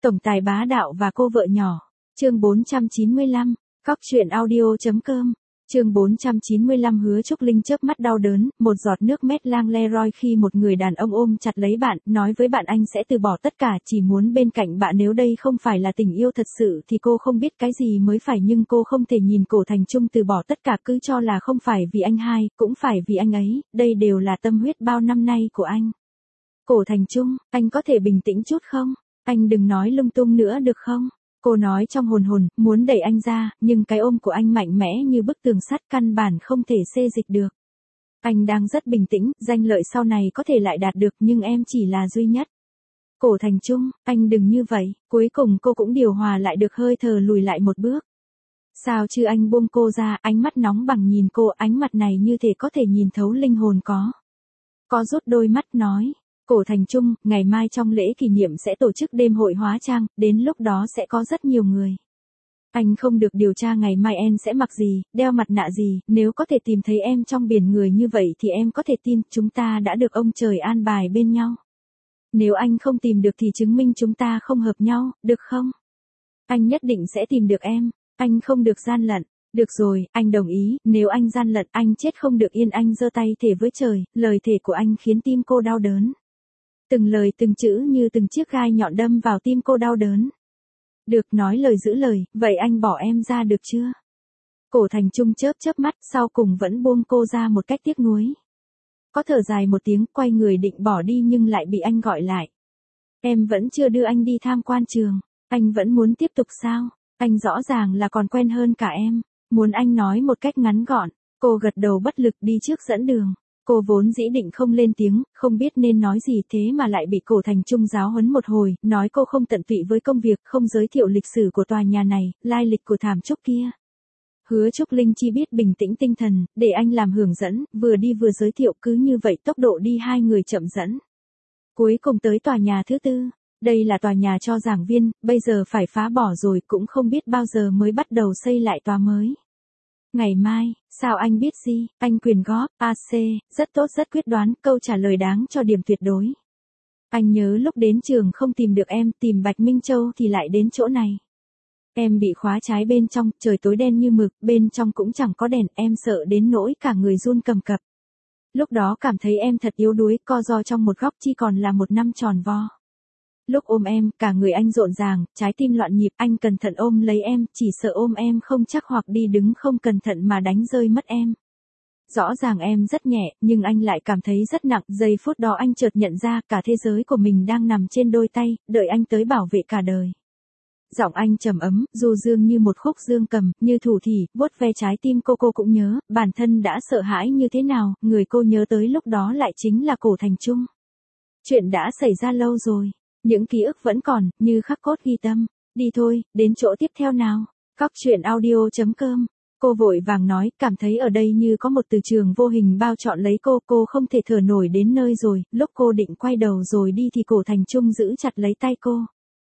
Tổng tài bá đạo và cô vợ nhỏ. Chương 495. Cóc truyện audio.com. Chương 495. Hứa Trúc Linh chớp mắt đau đớn, một giọt nước mét lang le roi khi một người đàn ông ôm chặt lấy bạn, nói với bạn anh sẽ từ bỏ tất cả, chỉ muốn bên cạnh bạn. Nếu đây không phải là tình yêu thật sự thì cô không biết cái gì mới phải, nhưng cô không thể nhìn Cổ Thành Trung từ bỏ tất cả, cứ cho là không phải vì anh hai, cũng phải vì anh ấy, đây đều là tâm huyết bao năm nay của anh. Cổ Thành Trung, anh có thể bình tĩnh chút không? Anh đừng nói lung tung nữa được không? Cô nói trong hồn, muốn đẩy anh ra, nhưng cái ôm của anh mạnh mẽ như bức tường sắt, căn bản không thể xê dịch được. Anh đang rất bình tĩnh, danh lợi sau này có thể lại đạt được, nhưng em chỉ là duy nhất. Cổ Thành Trung, anh đừng như vậy. Cuối cùng cô cũng điều hòa lại được hơi thở, lùi lại một bước. Sao chứ? Anh buông cô ra, ánh mắt nóng bỏng nhìn cô, ánh mặt này như thể có thể nhìn thấu linh hồn. Có rút đôi mắt nói. Cổ Thành Trung, ngày mai trong lễ kỷ niệm sẽ tổ chức đêm hội hóa trang, đến lúc đó sẽ có rất nhiều người. Anh không được điều tra ngày mai em sẽ mặc gì, đeo mặt nạ gì, nếu có thể tìm thấy em trong biển người như vậy thì em có thể tin chúng ta đã được ông trời an bài bên nhau. Nếu anh không tìm được thì chứng minh chúng ta không hợp nhau, được không? Anh nhất định sẽ tìm được em, anh không được gian lận. Được rồi, anh đồng ý, nếu anh gian lận anh chết không được yên. Anh giơ tay thề với trời, lời thề của anh khiến tim cô đau đớn. Từng lời từng chữ như từng chiếc gai nhọn đâm vào tim cô đau đớn. Được, nói lời giữ lời, vậy anh bỏ em ra được chưa? Cổ Thành Trung chớp mắt, sau cùng vẫn buông cô ra một cách tiếc nuối. Có thở dài một tiếng, quay người định bỏ đi nhưng lại bị anh gọi lại. Em vẫn chưa đưa anh đi tham quan trường, anh vẫn muốn tiếp tục sao? Anh rõ ràng là còn quen hơn cả em, muốn anh nói một cách ngắn gọn. Cô gật đầu bất lực đi trước dẫn đường. Cô vốn dĩ định không lên tiếng, không biết nên nói gì, thế mà lại bị Cổ Thành Trung giáo huấn một hồi, nói cô không tận tụy với công việc, không giới thiệu lịch sử của tòa nhà này, lai lịch của thảm trúc kia. Hứa Trúc Linh chỉ biết bình tĩnh tinh thần, để anh làm hướng dẫn, vừa đi vừa giới thiệu, cứ như vậy tốc độ đi hai người chậm dẫn. Cuối cùng tới tòa nhà thứ tư, đây là tòa nhà cho giảng viên, bây giờ phải phá bỏ rồi, cũng không biết bao giờ mới bắt đầu xây lại tòa mới. Ngày mai, sao anh biết gì? Anh quyền góp, AC, rất tốt, rất quyết đoán, câu trả lời đáng cho điểm tuyệt đối. Anh nhớ lúc đến trường không tìm được em, tìm Bạch Minh Châu thì lại đến chỗ này. Em bị khóa trái bên trong, trời tối đen như mực, bên trong cũng chẳng có đèn, em sợ đến nỗi cả người run cầm cập. Lúc đó cảm thấy em thật yếu đuối, co ro trong một góc, chỉ còn là một năm tròn vo. Lúc ôm em, cả người anh rộn ràng, trái tim loạn nhịp, anh cẩn thận ôm lấy em, chỉ sợ ôm em không chắc hoặc đi đứng không cẩn thận mà đánh rơi mất em. Rõ ràng em rất nhẹ, nhưng anh lại cảm thấy rất nặng, giây phút đó anh chợt nhận ra cả thế giới của mình đang nằm trên đôi tay, đợi anh tới bảo vệ cả đời. Giọng anh trầm ấm, du dương như một khúc dương cầm, như thủ thỉ, vuốt ve trái tim cô cũng nhớ, bản thân đã sợ hãi như thế nào, người cô nhớ tới lúc đó lại chính là Cổ Thành Trung. Chuyện đã xảy ra lâu rồi. Những ký ức vẫn còn, như khắc cốt ghi tâm. Đi thôi, đến chỗ tiếp theo nào. Cóc truyện audio.com. Cô vội vàng nói, cảm thấy ở đây như có một từ trường vô hình bao trọn lấy cô không thể thở nổi đến nơi rồi. Lúc cô định quay đầu rồi đi thì Cổ Thành Trung giữ chặt lấy tay cô.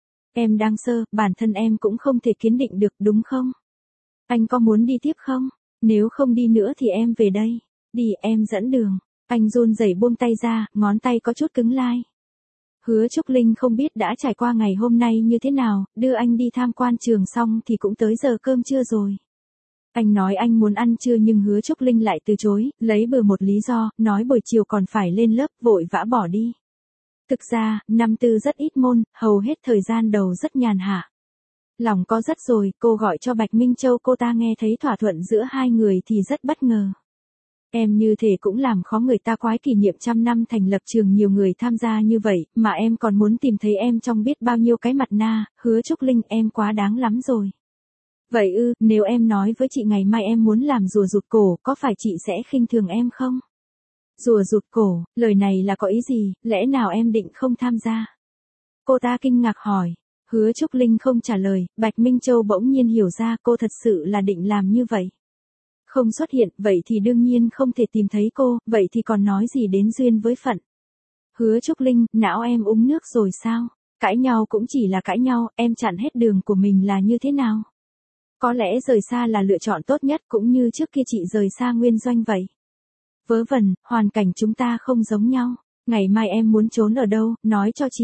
Em đang sơ, bản thân em cũng không thể kiên định được, đúng không? Anh có muốn đi tiếp không? Nếu không đi nữa thì em về đây. Đi, em dẫn đường. Anh run rẩy buông tay ra, ngón tay có chút cứng lai. Hứa Trúc Linh không biết đã trải qua ngày hôm nay như thế nào, đưa anh đi tham quan trường xong thì cũng tới giờ cơm trưa rồi. Anh nói anh muốn ăn trưa nhưng Hứa Trúc Linh lại từ chối, lấy bừa một lý do, nói buổi chiều còn phải lên lớp, vội vã bỏ đi. Thực ra, năm tư rất ít môn, hầu hết thời gian đầu rất nhàn hạ. Lòng có rất rồi, cô gọi cho Bạch Minh Châu, cô ta nghe thấy thỏa thuận giữa hai người thì rất bất ngờ. Em như thế cũng làm khó người ta, quái kỷ niệm 100 năm thành lập trường nhiều người tham gia như vậy, mà em còn muốn tìm thấy em trong biết bao nhiêu cái mặt na, Hứa Trúc Linh, em quá đáng lắm rồi. Vậy ư, nếu em nói với chị ngày mai em muốn làm rùa rụt cổ, có phải chị sẽ khinh thường em không? Rùa rụt cổ, lời này là có ý gì, lẽ nào em định không tham gia? Cô ta kinh ngạc hỏi. Hứa Trúc Linh không trả lời, Bạch Minh Châu bỗng nhiên hiểu ra cô thật sự là định làm như vậy. Không xuất hiện, vậy thì đương nhiên không thể tìm thấy cô, vậy thì còn nói gì đến duyên với phận. Hứa Trúc Linh, não em uống nước rồi sao? Cãi nhau cũng chỉ là cãi nhau, em chặn hết đường của mình là như thế nào? Có lẽ rời xa là lựa chọn tốt nhất, cũng như trước kia chị rời xa Nguyên Doanh vậy. Vớ vẩn, hoàn cảnh chúng ta không giống nhau. Ngày mai em muốn trốn ở đâu, nói cho chị.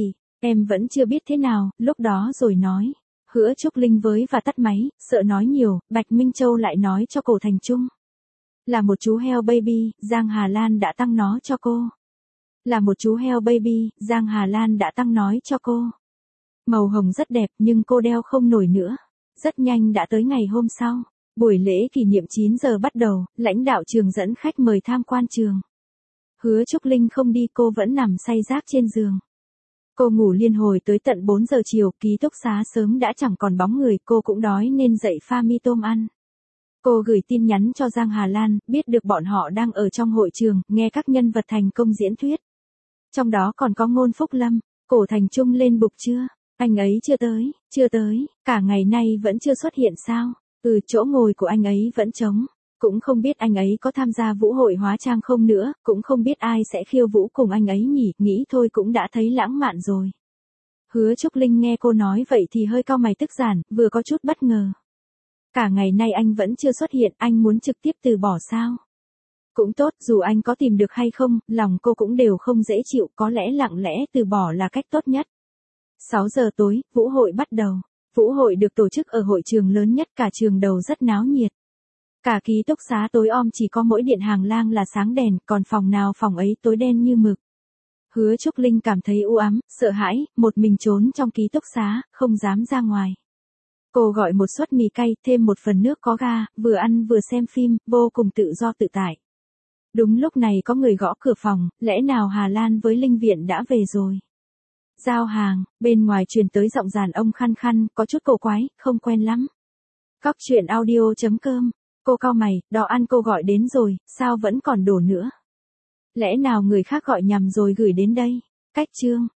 Em vẫn chưa biết thế nào, lúc đó rồi nói. Hứa Trúc Linh với và tắt máy, sợ nói nhiều, Bạch Minh Châu lại nói cho Cổ Thành Trung. Là một chú heo baby, Giang Hà Lan đã tăng nó cho cô. Là một chú heo baby, Giang Hà Lan đã tăng nói cho cô. Màu hồng rất đẹp nhưng cô đeo không nổi nữa. Rất nhanh đã tới ngày hôm sau. Buổi lễ kỷ niệm 9 giờ bắt đầu, lãnh đạo trường dẫn khách mời tham quan trường. Hứa Trúc Linh không đi, cô vẫn nằm say rác trên giường. Cô ngủ liên hồi tới tận 4 giờ chiều, ký túc xá sớm đã chẳng còn bóng người, cô cũng đói nên dậy pha mì tôm ăn. Cô gửi tin nhắn cho Giang Hà Lan, biết được bọn họ đang ở trong hội trường, nghe các nhân vật thành công diễn thuyết. Trong đó còn có Ngôn Phúc Lâm. Cổ Thành Trung lên bục chưa? Anh ấy chưa tới, cả ngày nay vẫn chưa xuất hiện sao? Chỗ ngồi của anh ấy vẫn trống. Cũng không biết anh ấy có tham gia vũ hội hóa trang không nữa, cũng không biết ai sẽ khiêu vũ cùng anh ấy nhỉ, nghĩ thôi cũng đã thấy lãng mạn rồi. Hứa Trúc Linh nghe cô nói vậy thì hơi cau mày tức giản, vừa có chút bất ngờ. Cả ngày nay anh vẫn chưa xuất hiện, anh muốn trực tiếp từ bỏ sao? Cũng tốt, dù anh có tìm được hay không, lòng cô cũng đều không dễ chịu, có lẽ lặng lẽ từ bỏ là cách tốt nhất. 6 giờ tối, vũ hội bắt đầu. Vũ hội được tổ chức ở hội trường lớn nhất cả trường đầu rất náo nhiệt. Cả ký túc xá tối om chỉ có mỗi điện hàng lang là sáng đèn, còn phòng nào phòng ấy tối đen như mực. Hứa Trúc Linh cảm thấy u ám, sợ hãi, một mình trốn trong ký túc xá, không dám ra ngoài. Cô gọi một suất mì cay, thêm một phần nước có ga, vừa ăn vừa xem phim, vô cùng tự do tự tại. Đúng lúc này có người gõ cửa phòng, lẽ nào Hà Lan với Linh Viện đã về rồi? Giao hàng, bên ngoài truyền tới giọng dàn ông khăn khăn, có chút cổ quái, không quen lắm. Cóc truyện audio.com. Cô cau mày, đồ ăn cô gọi đến rồi, sao vẫn còn đổ nữa? Lẽ nào người khác gọi nhầm rồi gửi đến đây? Cách chương.